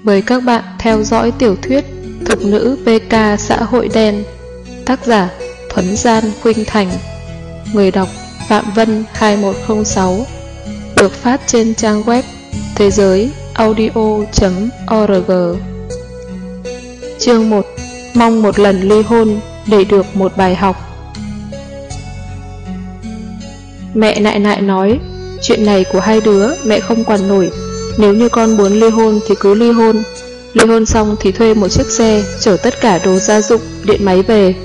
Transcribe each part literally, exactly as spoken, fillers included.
Mời các bạn theo dõi tiểu thuyết Thục nữ bê ca xã hội đen. Tác giả Thuấn Gian Khuynh Thành. Người đọc Phạm Vân hai một không sáu. Được phát trên trang web thế giới audio chấm org. Chương một. Mong một lần ly hôn để được một bài học. Mẹ nại nại nói, chuyện này của hai đứa mẹ không quản nổi. Nếu như con muốn ly hôn thì cứ ly hôn. Ly hôn xong thì thuê một chiếc xe chở tất cả đồ gia dụng, điện máy về.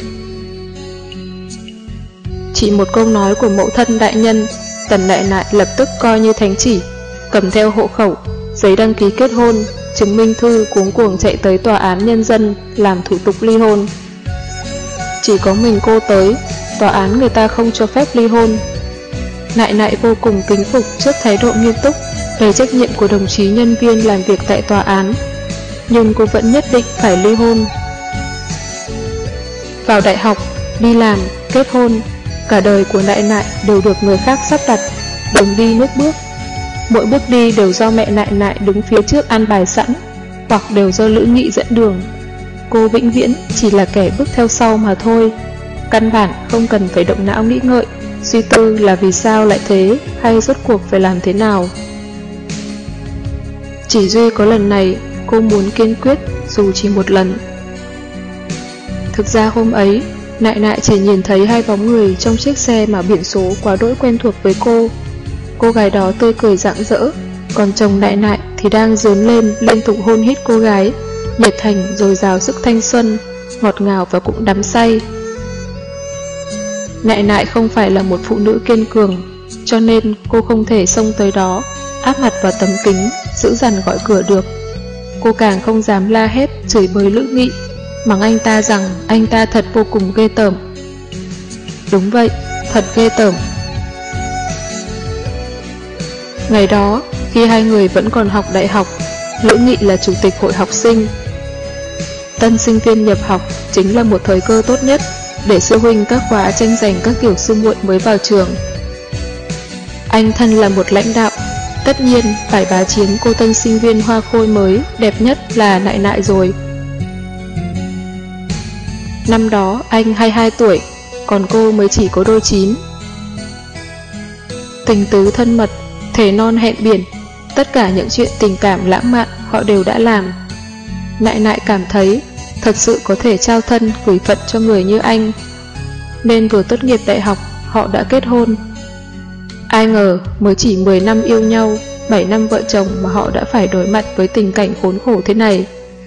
Chỉ một câu nói của mẫu thân đại nhân, Tần nại nại lập tức coi như thánh chỉ, cầm theo hộ khẩu, giấy đăng ký kết hôn, chứng minh thư, cuống cuồng chạy tới tòa án nhân dân làm thủ tục ly hôn. Chỉ có mình cô tới, tòa án người ta không cho phép ly hôn. Nại nại vô cùng kính phục trước thái độ nghiêm túc, đầy trách nhiệm của đồng chí nhân viên làm việc tại tòa án, nhưng cô vẫn nhất định phải ly hôn. Vào đại học, đi làm, kết hôn, cả đời của nại nại đều được người khác sắp đặt, đường đi nước bước. Mỗi bước đi đều do mẹ nại nại đứng phía trước an bài sẵn, hoặc đều do Lữ Nghị dẫn đường. Cô vĩnh viễn chỉ là kẻ bước theo sau mà thôi, căn bản không cần phải động não nghĩ ngợi, suy tư là vì sao lại thế, hay rốt cuộc phải làm thế nào. Chỉ duy có lần này, cô muốn kiên quyết dù chỉ một lần. Thực ra hôm ấy, nại nại chỉ nhìn thấy hai bóng người trong chiếc xe mà biển số quá đỗi quen thuộc với cô. Cô gái đó tươi cười rạng rỡ, còn chồng nại nại thì đang dướn lên liên tục hôn hít cô gái, nhiệt thành dồi dào sức thanh xuân, ngọt ngào và cũng đắm say. Nại nại không phải là một phụ nữ kiên cường, cho nên cô không thể xông tới đó, áp mặt vào tấm kính, giữ dằn gọi cửa được. Cô càng không dám la hét, chửi bới Lữ Nghị, mắng anh ta rằng anh ta thật vô cùng ghê tởm. Đúng vậy, thật ghê tởm. Ngày đó, khi hai người vẫn còn học đại học, Lữ Nghị là chủ tịch hội học sinh. Tân sinh viên nhập học chính là một thời cơ tốt nhất để sư huynh các khóa tranh giành các kiểu sư muội mới vào trường. Anh thân là một lãnh đạo, tất nhiên phải bá chiếm cô tân sinh viên hoa khôi mới đẹp nhất là nại nại rồi. Năm đó anh hai mươi hai tuổi, còn cô mới chỉ có đôi chín. Tình tứ thân mật, thề non hẹn biển, tất cả những chuyện tình cảm lãng mạn họ đều đã làm. Nại nại cảm thấy thật sự có thể trao thân gửi phận cho người như anh, nên vừa tốt nghiệp đại học họ đã kết hôn. Ai ngờ mới chỉ mười năm yêu nhau, bảy năm vợ chồng mà họ đã phải đối mặt với tình cảnh khốn khổ thế này.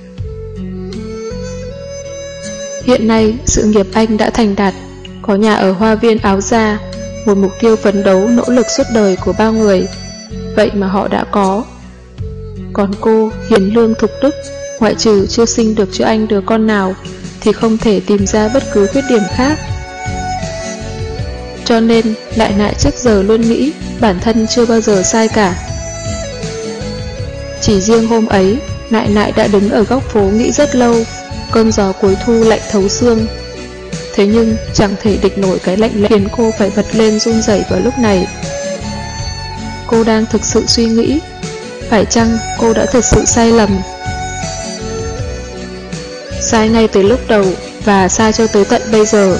Hiện nay sự nghiệp anh đã thành đạt, có nhà ở hoa viên Áo Gia, một mục tiêu phấn đấu nỗ lực suốt đời của bao người. Vậy mà họ đã có. Còn cô hiền lương thục đức, ngoại trừ chưa sinh được cho anh đứa con nào thì không thể tìm ra bất cứ khuyết điểm khác. Cho nên nại nại trước giờ luôn nghĩ bản thân chưa bao giờ sai cả. Chỉ riêng hôm ấy, nại nại đã đứng ở góc phố nghĩ rất lâu, cơn gió cuối thu lạnh thấu xương. Thế nhưng chẳng thể địch nổi cái lạnh lẽo khiến cô phải bật lên run rẩy vào lúc này. Cô đang thực sự suy nghĩ, phải chăng cô đã thực sự sai lầm? Sai ngay từ lúc đầu và sai cho tới tận bây giờ.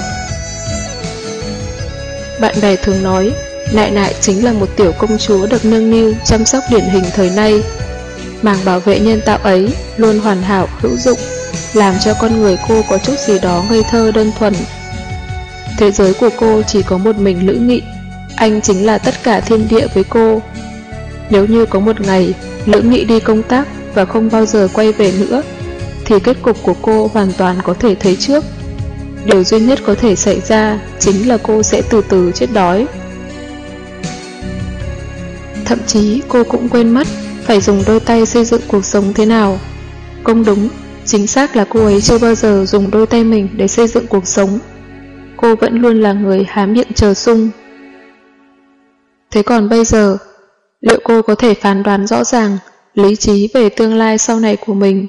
Bạn bè thường nói, nại nại chính là một tiểu công chúa được nâng niu chăm sóc điển hình thời nay. Màng bảo vệ nhân tạo ấy luôn hoàn hảo hữu dụng, làm cho con người cô có chút gì đó ngây thơ đơn thuần. Thế giới của cô chỉ có một mình Lữ Nghị, anh chính là tất cả thiên địa với cô. Nếu như có một ngày Lữ Nghị đi công tác và không bao giờ quay về nữa, thì kết cục của cô hoàn toàn có thể thấy trước. Điều duy nhất có thể xảy ra chính là cô sẽ từ từ chết đói. Thậm chí cô cũng quên mất phải dùng đôi tay xây dựng cuộc sống thế nào. Không đúng, chính xác là cô ấy chưa bao giờ dùng đôi tay mình để xây dựng cuộc sống. Cô vẫn luôn là người há miệng chờ sung. Thế còn bây giờ, liệu cô có thể phán đoán rõ ràng, lý trí về tương lai sau này của mình?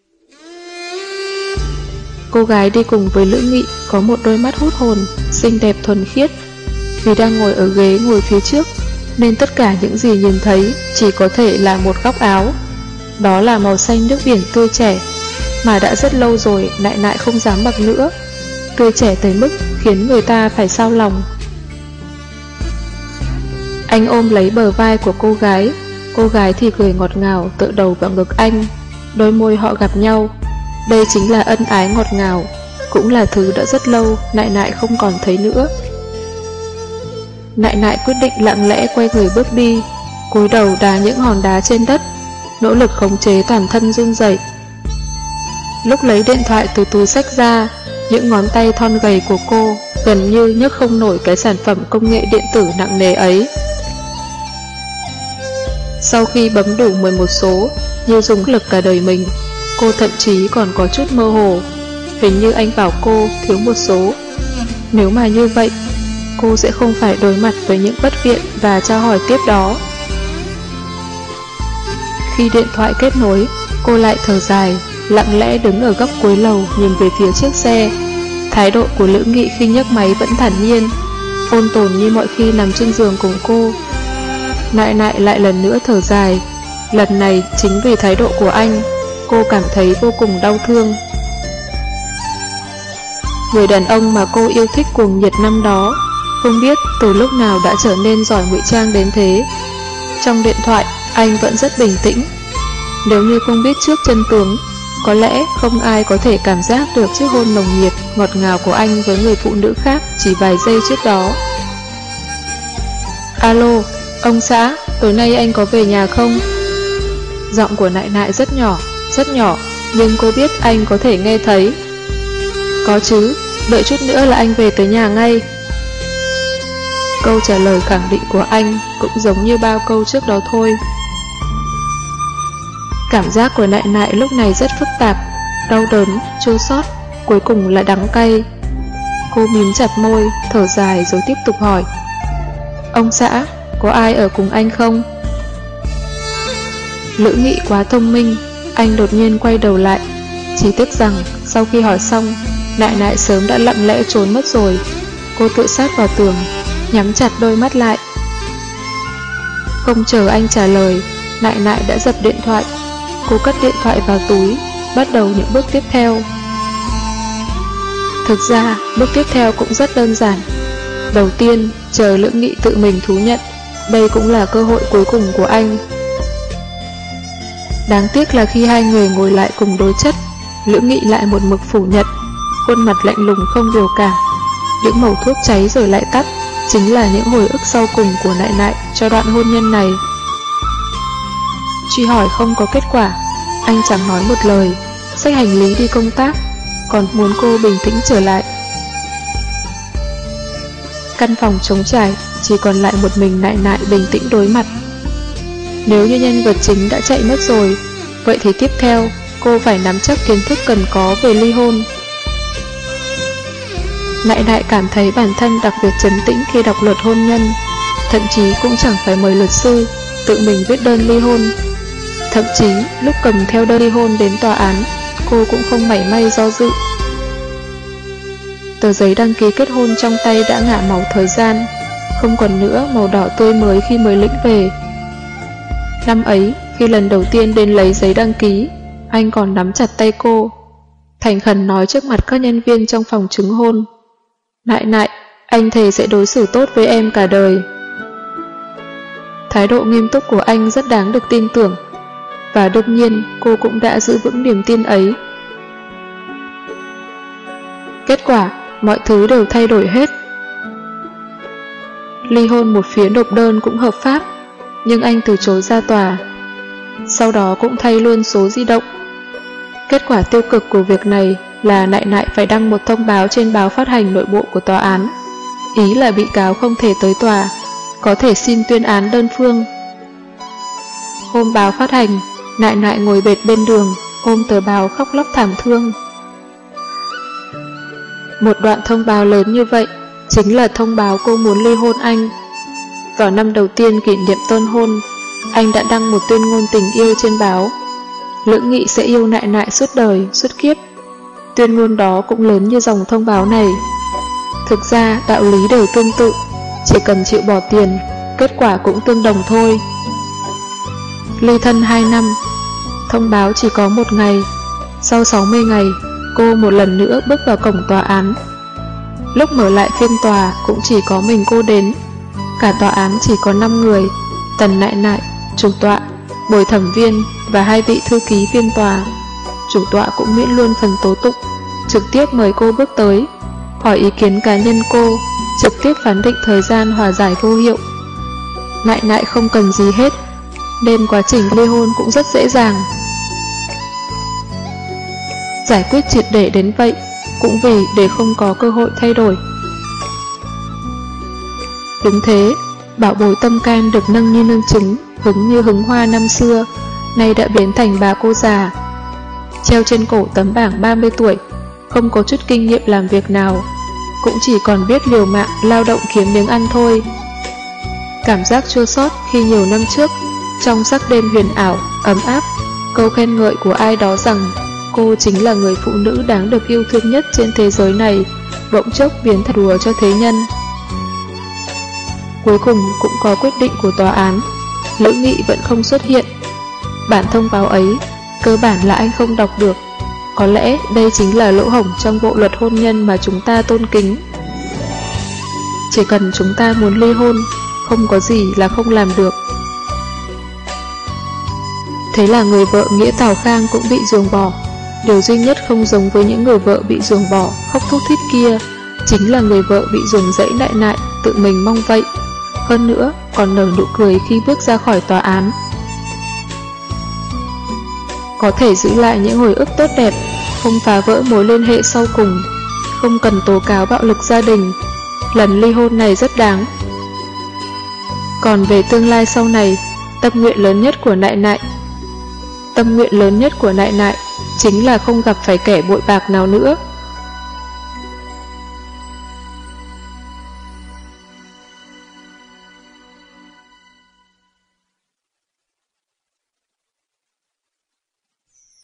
Cô gái đi cùng với Lữ Nghị có một đôi mắt hút hồn, xinh đẹp thuần khiết. Vì đang ngồi ở ghế ngồi phía trước, nên tất cả những gì nhìn thấy chỉ có thể là một góc áo. đó là màu xanh nước biển tươi trẻ, mà đã rất lâu rồi Nại Nại không dám mặc nữa, tươi trẻ tới mức khiến người ta phải xao lòng. Anh ôm lấy bờ vai của cô gái, cô gái thì cười ngọt ngào tựa đầu vào ngực anh, đôi môi họ gặp nhau. Đây chính là ân ái ngọt ngào, cũng là thứ đã rất lâu Nại Nại không còn thấy nữa. Nại Nại quyết định lặng lẽ quay người bước đi, cúi đầu đá những hòn đá trên đất, nỗ lực khống chế toàn thân run rẩy. Lúc lấy điện thoại từ túi xách ra, những ngón tay thon gầy của cô gần như nhấc không nổi cái sản phẩm công nghệ điện tử nặng nề ấy. Sau khi bấm đủ mười một số, như dùng lực cả đời mình, cô thậm chí còn có chút mơ hồ. Hình như anh bảo cô thiếu một số. Nếu mà như vậy, cô sẽ không phải đối mặt với những bất viện và tra hỏi tiếp đó. Khi điện thoại kết nối, cô lại thở dài, lặng lẽ đứng ở góc cuối lầu nhìn về phía chiếc xe. Thái độ của Lữ Nghị khi nhấc máy vẫn thản nhiên, ôn tồn như mọi khi nằm trên giường cùng cô. Nại Nại lại lần nữa thở dài. Lần này chính vì thái độ của anh, cô cảm thấy vô cùng đau thương. Người đàn ông mà cô yêu thích cuồng nhiệt năm đó, không biết từ lúc nào đã trở nên giỏi ngụy trang đến thế. Trong điện thoại, anh vẫn rất bình tĩnh. Nếu như không biết trước chân tướng, có lẽ không ai có thể cảm giác được chiếc hôn nồng nhiệt, ngọt ngào của anh với người phụ nữ khác chỉ vài giây trước đó. Alo, ông xã, tối nay anh có về nhà không? Giọng của Nại Nại rất nhỏ, rất nhỏ, nhưng cô biết anh có thể nghe thấy. Có chứ, đợi chút nữa là anh về tới nhà ngay. Câu trả lời khẳng định của anh cũng giống như bao câu trước đó thôi. Cảm giác của Nại Nại lúc này rất phức tạp, đau đớn, chua xót, cuối cùng là đắng cay. Cô mím chặt môi, thở dài rồi tiếp tục hỏi. Ông xã, có ai ở cùng anh không? Lữ Nghị quá thông minh, anh đột nhiên quay đầu lại. Chỉ tiếc rằng sau khi hỏi xong, Nại Nại sớm đã lặng lẽ trốn mất rồi. Cô tự sát vào tường, nhắm chặt đôi mắt lại. Không chờ anh trả lời, Nại Nại đã giật điện thoại. Cô cất điện thoại vào túi, bắt đầu những bước tiếp theo. Thực ra, bước tiếp theo cũng rất đơn giản. Đầu tiên, chờ Lữ Nghị tự mình thú nhận, đây cũng là cơ hội cuối cùng của anh. Đáng tiếc là khi hai người ngồi lại cùng đối chất, Lữ Nghị lại một mực phủ nhận, khuôn mặt lạnh lùng không biểu cảm. Những mẩu thuốc cháy rồi lại tắt, chính là những hồi ức sau cùng của Nại Nại cho đoạn hôn nhân này. Truy hỏi không có kết quả, anh chẳng nói một lời, xách hành lý đi công tác, còn muốn cô bình tĩnh trở lại. Căn phòng trống trải, chỉ còn lại một mình Nại Nại bình tĩnh đối mặt. Nếu như nhân vật chính đã chạy mất rồi, vậy thì tiếp theo cô phải nắm chắc kiến thức cần có về ly hôn. Nại Nại cảm thấy bản thân đặc biệt trấn tĩnh khi đọc luật hôn nhân, thậm chí cũng chẳng phải mời luật sư, tự mình viết đơn ly hôn. Thậm chí lúc cầm theo đơn ly hôn đến tòa án, cô cũng không mảy may do dự. Tờ giấy đăng ký kết hôn trong tay đã ngả màu thời gian, không còn nữa màu đỏ tươi mới khi mới lĩnh về. Năm ấy, khi lần đầu tiên đến lấy giấy đăng ký, anh còn nắm chặt tay cô, thành khẩn nói trước mặt các nhân viên trong phòng chứng hôn. Nại Nại, anh thề sẽ đối xử tốt với em cả đời. Thái độ nghiêm túc của anh rất đáng được tin tưởng, và đương nhiên cô cũng đã giữ vững niềm tin ấy. Kết quả, mọi thứ đều thay đổi hết. Ly hôn một phía nộp đơn cũng hợp pháp, nhưng anh từ chối ra tòa. Sau đó cũng thay luôn số di động. Kết quả tiêu cực của việc này là Nại Nại phải đăng một thông báo trên báo phát hành nội bộ của tòa án. Ý là bị cáo không thể tới tòa, có thể xin tuyên án đơn phương. Hôm báo phát hành, Nại Nại ngồi bệt bên đường, ôm tờ báo khóc lóc thảm thương. Một đoạn thông báo lớn như vậy chính là thông báo cô muốn ly hôn anh. Vào năm đầu tiên kỷ niệm tân hôn, anh đã đăng một tuyên ngôn tình yêu trên báo. Lữ Nghị sẽ yêu Nại Nại suốt đời, suốt kiếp. Tuyên ngôn đó cũng lớn như dòng thông báo này. Thực ra đạo lý đều tương tự, chỉ cần chịu bỏ tiền, kết quả cũng tương đồng thôi. Ly thân hai năm, Thông báo chỉ có một ngày. Sau sáu mươi ngày, cô một lần nữa bước vào cổng tòa án. Lúc mở lại phiên tòa cũng chỉ có mình cô đến. Cả tòa án chỉ có năm người: Tần Nại Nại, chủ tọa, bồi thẩm viên và hai vị thư ký phiên tòa. Chủ tọa cũng miễn luôn phần tố tụng, trực tiếp mời cô bước tới, hỏi ý kiến cá nhân cô, trực tiếp phán định thời gian hòa giải vô hiệu. Nại Nại không cần gì hết, nên quá trình ly hôn cũng rất dễ dàng. Giải quyết triệt để đến vậy cũng vì để không có cơ hội thay đổi. Đúng thế, bảo bối Tâm Can được nâng như nâng trứng, hứng như hứng hoa năm xưa, nay đã biến thành bà cô già. Treo trên cổ tấm bảng ba mươi tuổi, không có chút kinh nghiệm làm việc nào, cũng chỉ còn biết liều mạng lao động kiếm miếng ăn thôi. Cảm giác chua xót khi nhiều năm trước, trong sắc đêm huyền ảo, ấm áp, câu khen ngợi của ai đó rằng cô chính là người phụ nữ đáng được yêu thương nhất trên thế giới này, bỗng chốc biến thành đùa cho thế nhân. Cuối cùng cũng có quyết định của tòa án. Lữ Nghị vẫn không xuất hiện. Bản thông báo ấy cơ bản là anh không đọc được. Có lẽ đây chính là lỗ hổng trong bộ luật hôn nhân mà chúng ta tôn kính. Chỉ cần chúng ta muốn ly hôn, không có gì là không làm được. Thế là người vợ nghĩa Tào Khang cũng bị ruồng bỏ. Điều duy nhất không giống với những người vợ bị ruồng bỏ, khóc thút thít kia, chính là người vợ bị ruồng rẫy Nại Nại tự mình mong vậy. Hơn nữa, còn nở nụ cười khi bước ra khỏi tòa án. Có thể giữ lại những hồi ức tốt đẹp, không phá vỡ mối liên hệ sau cùng, không cần tố cáo bạo lực gia đình. Lần ly hôn này rất đáng. Còn về tương lai sau này, tâm nguyện lớn nhất của Nại Nại Tâm nguyện lớn nhất của Nại Nại chính là không gặp phải kẻ bội bạc nào nữa.